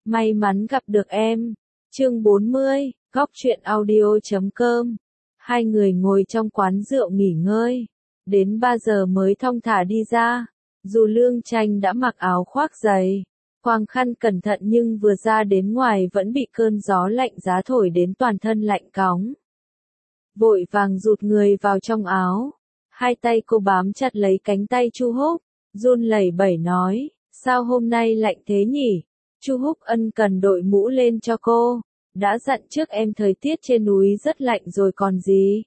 may mắn gặp được em. Chương 40, Góc truyện audio.com. Hai người ngồi trong quán rượu nghỉ ngơi. Đến 3 giờ mới thong thả đi ra. Dù Lương Tranh đã mặc áo khoác dày, quàng khăn cẩn thận nhưng vừa ra đến ngoài vẫn bị cơn gió lạnh giá thổi đến toàn thân lạnh cóng. Vội vàng rụt người vào trong áo. Hai tay cô bám chặt lấy cánh tay Chu Húc, run lẩy bẩy nói, sao hôm nay lạnh thế nhỉ? Chu Húc ân cần đội mũ lên cho cô, đã dặn trước em thời tiết trên núi rất lạnh rồi còn gì.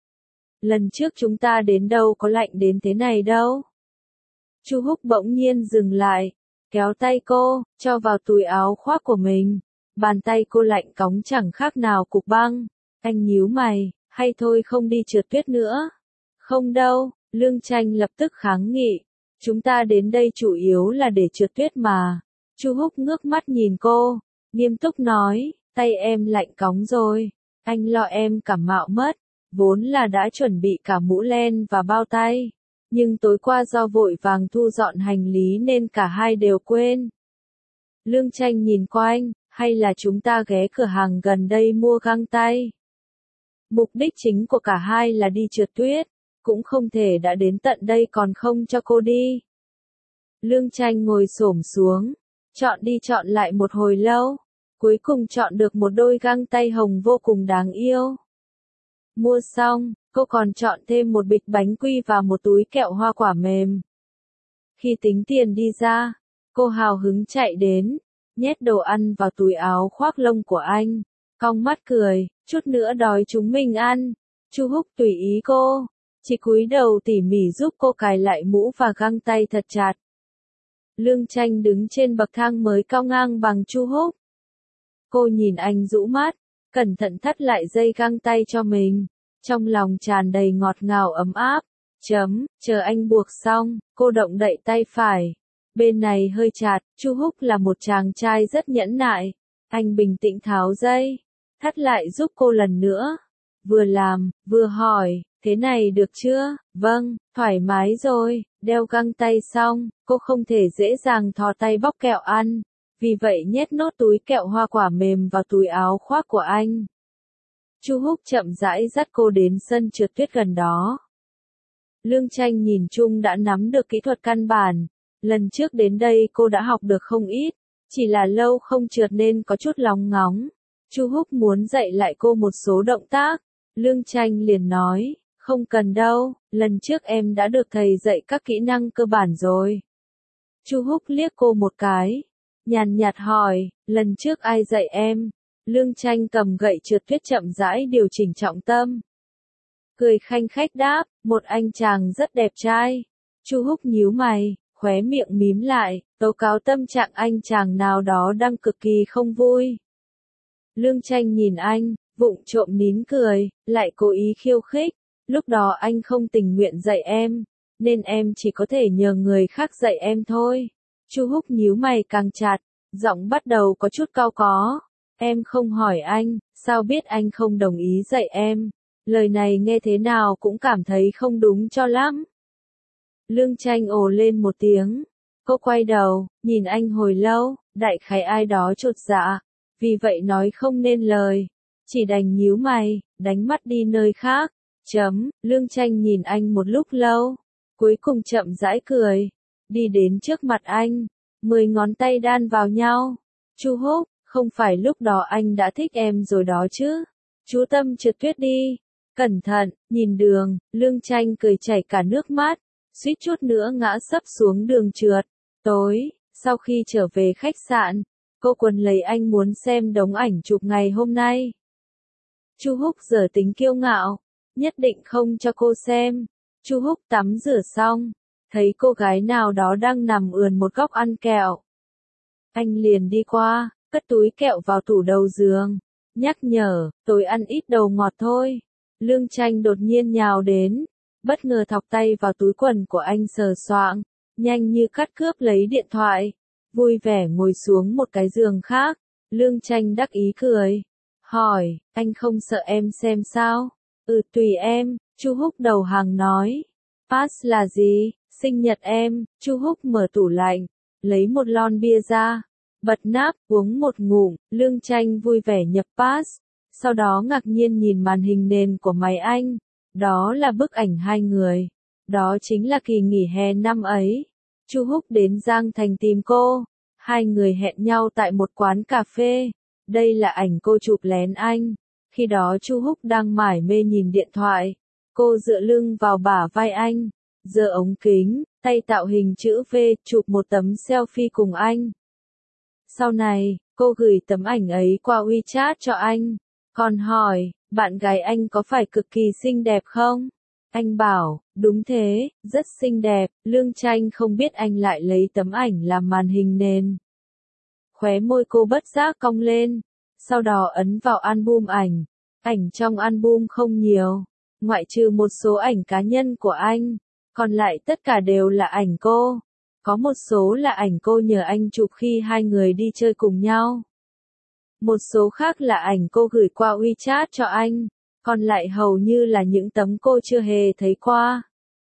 Lần trước chúng ta đến đâu có lạnh đến thế này đâu. Chu Húc bỗng nhiên dừng lại, kéo tay cô, cho vào túi áo khoác của mình. Bàn tay cô lạnh cóng chẳng khác nào cục băng. Anh nhíu mày, hay thôi không đi trượt tuyết nữa. Không đâu, Lương Tranh lập tức kháng nghị. Chúng ta đến đây chủ yếu là để trượt tuyết mà. Chu Húc ngước mắt nhìn cô, nghiêm túc nói, tay em lạnh cóng rồi. Anh lo em cảm mạo mất. Vốn là đã chuẩn bị cả mũ len và bao tay. Nhưng tối qua do vội vàng thu dọn hành lý nên cả hai đều quên. Lương Tranh nhìn quanh, hay là chúng ta ghé cửa hàng gần đây mua găng tay. Mục đích chính của cả hai là đi trượt tuyết, cũng không thể đã đến tận đây còn không cho cô đi. Lương Tranh ngồi xổm xuống, chọn đi chọn lại một hồi lâu, cuối cùng chọn được một đôi găng tay hồng vô cùng đáng yêu. Mua xong, cô còn chọn thêm một bịch bánh quy và một túi kẹo hoa quả mềm. Khi tính tiền đi ra, cô hào hứng chạy đến, nhét đồ ăn vào túi áo khoác lông của anh, cong mắt cười, chút nữa đói chúng mình ăn. Chu Húc tùy ý cô, chỉ cúi đầu tỉ mỉ giúp cô cài lại mũ và găng tay thật chặt. Lương Tranh đứng trên bậc thang mới cao ngang bằng Chu Húc. Cô nhìn anh rũ mắt, cẩn thận thắt lại dây găng tay cho mình, trong lòng tràn đầy ngọt ngào ấm áp. Chờ anh buộc xong, cô động đậy tay phải. Bên này hơi chặt, Chu Húc là một chàng trai rất nhẫn nại. Anh bình tĩnh tháo dây, thắt lại giúp cô lần nữa. Vừa làm, vừa hỏi, thế này được chưa? Vâng, thoải mái rồi. Đeo găng tay xong, cô không thể dễ dàng thò tay bóc kẹo ăn. Vì vậy nhét nốt túi kẹo hoa quả mềm vào túi áo khoác của anh. Chu Húc chậm rãi dắt cô đến sân trượt tuyết gần đó. Lương Tranh nhìn chung đã nắm được kỹ thuật căn bản. Lần trước đến đây cô đã học được không ít, chỉ là lâu không trượt nên có chút lóng ngóng. Chu Húc muốn dạy lại cô một số động tác. Lương Tranh liền nói, không cần đâu, lần trước em đã được thầy dạy các kỹ năng cơ bản rồi. Chu Húc liếc cô một cái, nhàn nhạt hỏi, lần trước ai dạy em? Lương Tranh cầm gậy trượt tuyết chậm rãi điều chỉnh trọng tâm. Cười khanh khách đáp, một anh chàng rất đẹp trai. Chu Húc nhíu mày, khóe miệng mím lại, tố cáo tâm trạng anh chàng nào đó đang cực kỳ không vui. Lương Tranh nhìn anh, vụng trộm nín cười, lại cố ý khiêu khích. Lúc đó anh không tình nguyện dạy em, nên em chỉ có thể nhờ người khác dạy em thôi. Chu Húc nhíu mày càng chặt, giọng bắt đầu có chút cau có. Em không hỏi anh, sao biết anh không đồng ý dạy em? Lời này nghe thế nào cũng cảm thấy không đúng cho lắm. Lương Tranh ồ lên một tiếng. Cô quay đầu, nhìn anh hồi lâu, đại khái ai đó chột dạ. Vì vậy nói không nên lời. Chỉ đành nhíu mày, đánh mắt đi nơi khác. Lương Tranh nhìn anh một lúc lâu. Cuối cùng chậm rãi cười. Đi đến trước mặt anh. 10 ngón tay đan vào nhau. Chu Húc, không phải lúc đó anh đã thích em rồi đó chứ. Chú tâm trượt tuyết đi. Cẩn thận, nhìn đường. Lương Tranh cười chảy cả nước mắt. Suýt chút nữa ngã sấp xuống đường trượt. Tối, sau khi trở về khách sạn, cô quần lấy anh muốn xem đống ảnh chụp ngày hôm nay. Chu Húc giờ tính kiêu ngạo, nhất định không cho cô xem. Chu Húc tắm rửa xong, thấy cô gái nào đó đang nằm ườn một góc ăn kẹo. Anh liền đi qua, cất túi kẹo vào tủ đầu giường, nhắc nhở, tối ăn ít đồ ngọt thôi. Lương Tranh đột nhiên nhào đến, bất ngờ thọc tay vào túi quần của anh sờ soạng, nhanh như cắt cướp lấy điện thoại, vui vẻ ngồi xuống một cái giường khác. Lương Tranh đắc ý cười, hỏi, anh không sợ em xem sao? Tùy em, Chu Húc đầu hàng nói. Pass là gì? Sinh nhật em. Chu Húc mở tủ lạnh, lấy một lon bia ra, Bật nắp, uống một ngụm, Lương Tranh vui vẻ nhập pass, sau đó ngạc nhiên nhìn màn hình nền của máy anh. Đó là bức ảnh hai người. Đó chính là kỳ nghỉ hè năm ấy. Chu Húc đến Giang Thành tìm cô. Hai người hẹn nhau tại một quán cà phê. Đây là ảnh cô chụp lén anh. Khi đó Chu Húc đang mải mê nhìn điện thoại. Cô dựa lưng vào bả vai anh, giơ ống kính, tay tạo hình chữ V, chụp một tấm selfie cùng anh. Sau này, cô gửi tấm ảnh ấy qua WeChat cho anh. Còn hỏi, bạn gái anh có phải cực kỳ xinh đẹp không? Anh bảo, đúng thế, rất xinh đẹp. Lương Tranh không biết anh lại lấy tấm ảnh làm màn hình nền. Khóe môi cô bất giác cong lên, sau đó ấn vào album ảnh. Ảnh trong album không nhiều, ngoại trừ một số ảnh cá nhân của anh, còn lại tất cả đều là ảnh cô. Có một số là ảnh cô nhờ anh chụp khi hai người đi chơi cùng nhau. Một số khác là ảnh cô gửi qua WeChat cho anh, còn lại hầu như là những tấm cô chưa hề thấy qua.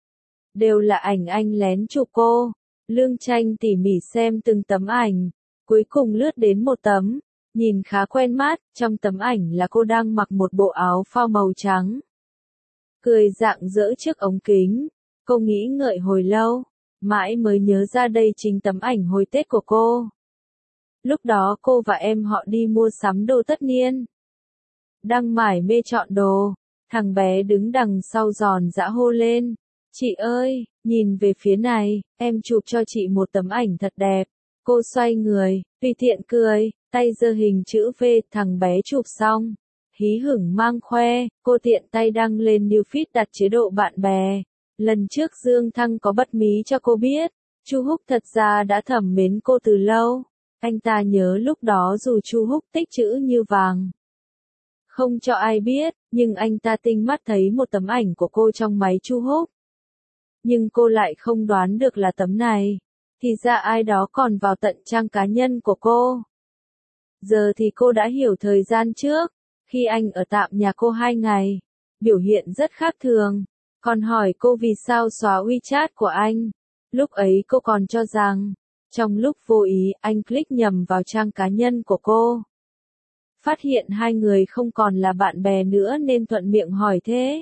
Đều là ảnh anh lén chụp cô. Lương Tranh tỉ mỉ xem từng tấm ảnh, cuối cùng lướt đến một tấm, nhìn khá quen mắt, trong tấm ảnh là cô đang mặc một bộ áo phao màu trắng. Cười rạng rỡ trước ống kính, cô nghĩ ngợi hồi lâu, mãi mới nhớ ra đây chính tấm ảnh hồi Tết của cô. Lúc đó cô và em họ đi mua sắm đồ tất niên. Đang mải mê chọn đồ, thằng bé đứng đằng sau giòn giã hô lên. Chị ơi, nhìn về phía này, em chụp cho chị một tấm ảnh thật đẹp. Cô xoay người, tùy tiện cười, tay giơ hình chữ V, thằng bé chụp xong. Hí hửng mang khoe, cô tiện tay đăng lên Newsfeed đặt chế độ bạn bè. Lần trước Dương Thăng có bật mí cho cô biết, Chu Húc thật ra đã thầm mến cô từ lâu. Anh ta nhớ lúc đó dù Chu Húc tích chữ như vàng, không cho ai biết, nhưng anh ta tinh mắt thấy một tấm ảnh của cô trong máy Chu Húc. Nhưng cô lại không đoán được là tấm này. Thì ra ai đó còn vào tận trang cá nhân của cô. Giờ thì cô đã hiểu thời gian trước, khi anh ở tạm nhà cô 2 ngày, biểu hiện rất khác thường. Còn hỏi cô vì sao xóa WeChat của anh. Lúc ấy cô còn cho rằng, trong lúc vô ý anh click nhầm vào trang cá nhân của cô. Phát hiện hai người không còn là bạn bè nữa nên thuận miệng hỏi thế.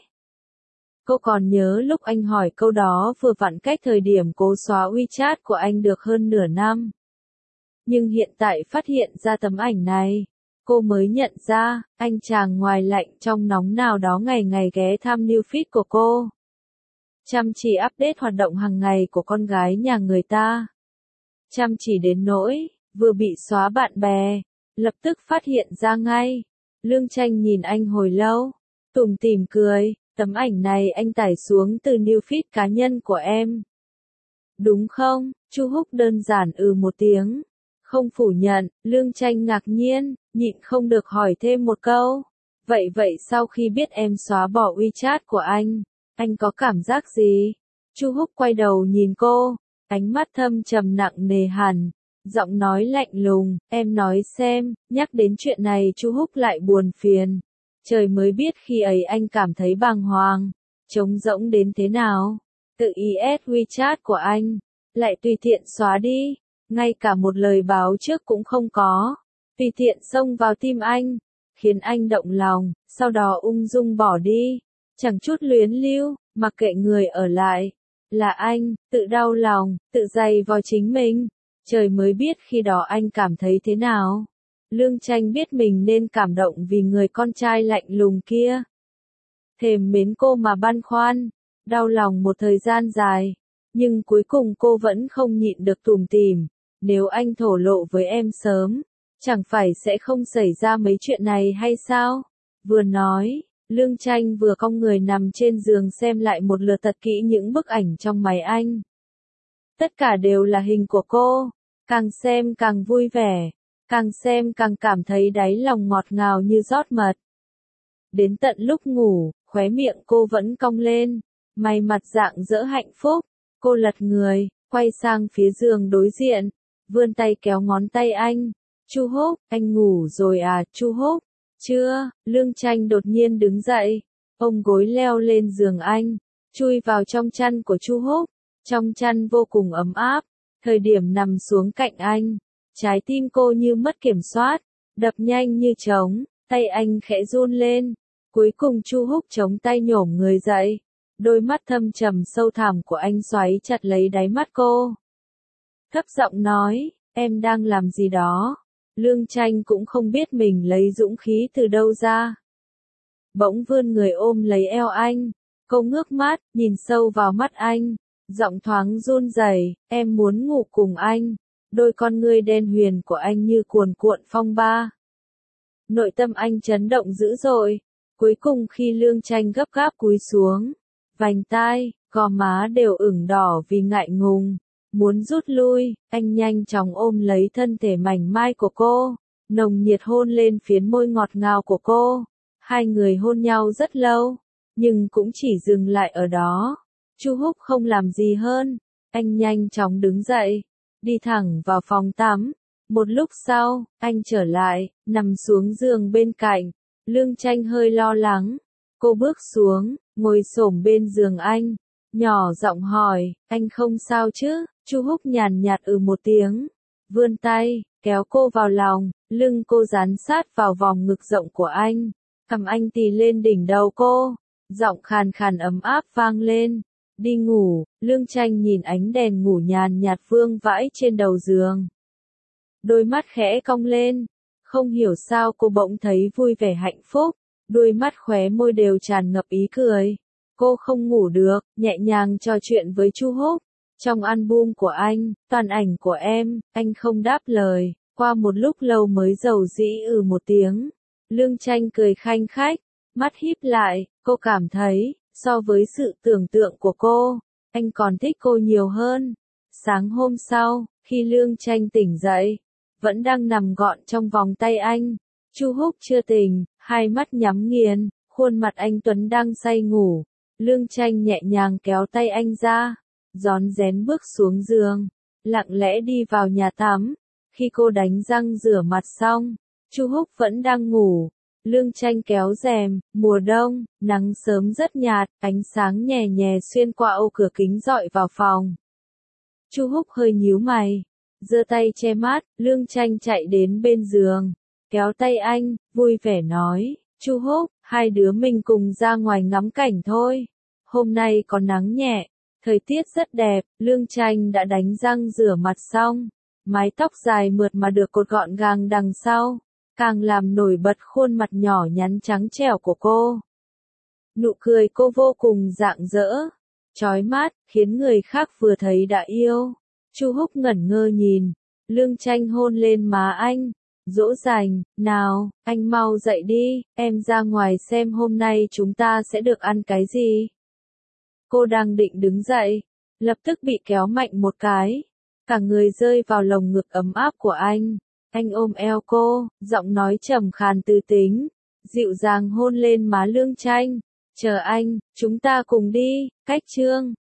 Cô còn nhớ lúc anh hỏi câu đó vừa vặn cách thời điểm cô xóa WeChat của anh được hơn nửa năm. Nhưng hiện tại phát hiện ra tấm ảnh này, cô mới nhận ra, anh chàng ngoài lạnh trong nóng nào đó ngày ngày ghé thăm Newsfeed của cô. Chăm chỉ update hoạt động hàng ngày của con gái nhà người ta. Chăm chỉ đến nỗi, vừa bị xóa bạn bè, lập tức phát hiện ra ngay. Lương Tranh nhìn anh hồi lâu, tủm tỉm cười, tấm ảnh này anh tải xuống từ Newsfeed cá nhân của em. Đúng không? Chu Húc đơn giản một tiếng. Không phủ nhận, Lương Tranh ngạc nhiên, nhịn không được hỏi thêm một câu. Vậy sau khi biết em xóa bỏ WeChat của anh có cảm giác gì? Chu Húc quay đầu nhìn cô, ánh mắt thâm trầm nặng nề hẳn, giọng nói lạnh lùng, em nói xem, nhắc đến chuyện này Chu Húc lại buồn phiền. Trời mới biết khi ấy anh cảm thấy bàng hoàng, trống rỗng đến thế nào. Tự is WeChat của anh, lại tùy tiện xóa đi, ngay cả một lời báo trước cũng không có. Tùy tiện xông vào tim anh, khiến anh động lòng, sau đó ung dung bỏ đi. Chẳng chút luyến lưu, mặc kệ người ở lại. Là anh, tự đau lòng, tự dày vào chính mình. Trời mới biết khi đó anh cảm thấy thế nào. Lương Tranh biết mình nên cảm động vì người con trai lạnh lùng kia. Thèm mến cô mà băn khoăn, đau lòng một thời gian dài. Nhưng cuối cùng cô vẫn không nhịn được tủm tỉm. Nếu anh thổ lộ với em sớm, chẳng phải sẽ không xảy ra mấy chuyện này hay sao? Vừa nói, Lương Tranh vừa cong người nằm trên giường xem lại một lượt thật kỹ những bức ảnh trong máy anh. Tất cả đều là hình của cô, càng xem càng vui vẻ, càng xem càng cảm thấy đáy lòng ngọt ngào như rót mật. Đến tận lúc ngủ, khóe miệng cô vẫn cong lên, mày mặt rạng rỡ hạnh phúc. Cô lật người, quay sang phía giường đối diện, vươn tay kéo ngón tay anh. Chu Húc, anh ngủ rồi à, Chu Húc? Chưa, Lương Tranh đột nhiên đứng dậy, ôm gối leo lên giường anh, chui vào trong chăn của Chu Húc. Trong chăn vô cùng ấm áp, thời điểm nằm xuống cạnh anh, Trái tim cô như mất kiểm soát, đập nhanh như trống, tay anh khẽ run lên. Cuối cùng Chu Húc chống tay nhổm người dậy. Đôi mắt thâm trầm sâu thẳm của anh xoáy chặt lấy đáy mắt cô. Thấp giọng nói, em đang làm gì đó? Lương Tranh cũng không biết mình lấy dũng khí từ đâu ra. Bỗng vươn người ôm lấy eo anh. Cô ngước mắt, nhìn sâu vào mắt anh. Giọng thoáng run rẩy, em muốn ngủ cùng anh. Đôi con ngươi đen huyền của anh như cuồn cuộn phong ba. Nội tâm anh chấn động dữ dội. Cuối cùng khi Lương Tranh gấp gáp cúi xuống, vành tai, gò má đều ửng đỏ vì ngại ngùng. Muốn rút lui, anh nhanh chóng ôm lấy thân thể mảnh mai của cô, nồng nhiệt hôn lên phiến môi ngọt ngào của cô. Hai người hôn nhau rất lâu, nhưng cũng chỉ dừng lại ở đó. Chu Húc không làm gì hơn, anh nhanh chóng đứng dậy, đi thẳng vào phòng tắm. Một lúc sau, anh trở lại, nằm xuống giường bên cạnh. Lương Tranh hơi lo lắng. Cô bước xuống, ngồi xổm bên giường anh, nhỏ giọng hỏi, anh không sao chứ? Chu Húc nhàn nhạt một tiếng, vươn tay, kéo cô vào lòng, lưng cô dán sát vào vòng ngực rộng của anh, cầm anh tì lên đỉnh đầu cô, giọng khàn khàn ấm áp vang lên. Đi ngủ. Lương Tranh nhìn ánh đèn ngủ nhàn nhạt vương vãi trên đầu giường. Đôi mắt khẽ cong lên, không hiểu sao cô bỗng thấy vui vẻ hạnh phúc, đôi mắt khóe môi đều tràn ngập ý cười. Cô không ngủ được, nhẹ nhàng trò chuyện với Chu Húc. Trong album của anh, toàn ảnh của em, anh không đáp lời, qua một lúc lâu mới dầu dĩ một tiếng. Lương Tranh cười khanh khách, mắt híp lại, cô cảm thấy, so với sự tưởng tượng của cô, anh còn thích cô nhiều hơn. Sáng hôm sau, khi Lương Tranh tỉnh dậy, vẫn đang nằm gọn trong vòng tay anh. Chu Húc chưa tỉnh, hai mắt nhắm nghiền, khuôn mặt anh tuấn đang say ngủ. Lương Tranh nhẹ nhàng kéo tay anh ra, rón rén bước xuống giường, lặng lẽ đi vào nhà tắm. Khi cô đánh răng rửa mặt xong, Chu Húc vẫn đang ngủ. Lương Tranh kéo rèm, mùa đông, nắng sớm rất nhạt, ánh sáng nhè nhè xuyên qua ô cửa kính rọi vào phòng. Chu Húc hơi nhíu mày, giơ tay che mắt. Lương Tranh chạy đến bên giường, kéo tay anh, vui vẻ nói, Chu Húc, hai đứa mình cùng ra ngoài ngắm cảnh thôi. Hôm nay có nắng nhẹ, thời tiết rất đẹp. Lương Tranh đã đánh răng rửa mặt xong, mái tóc dài mượt mà được cột gọn gàng đằng sau, càng làm nổi bật khuôn mặt nhỏ nhắn trắng trẻo của cô. Nụ cười cô vô cùng rạng rỡ, chói mắt, khiến người khác vừa thấy đã yêu. Chu Húc ngẩn ngơ nhìn, Lương Tranh hôn lên má anh, dỗ dành, nào, anh mau dậy đi, em ra ngoài xem hôm nay chúng ta sẽ được ăn cái gì. Cô đang định đứng dậy, lập tức bị kéo mạnh một cái, cả người rơi vào lồng ngực ấm áp của anh. Anh ôm eo cô, giọng nói trầm khàn tư tính, dịu dàng hôn lên má Lương Tranh. Chờ anh, chúng ta cùng đi. Cách chương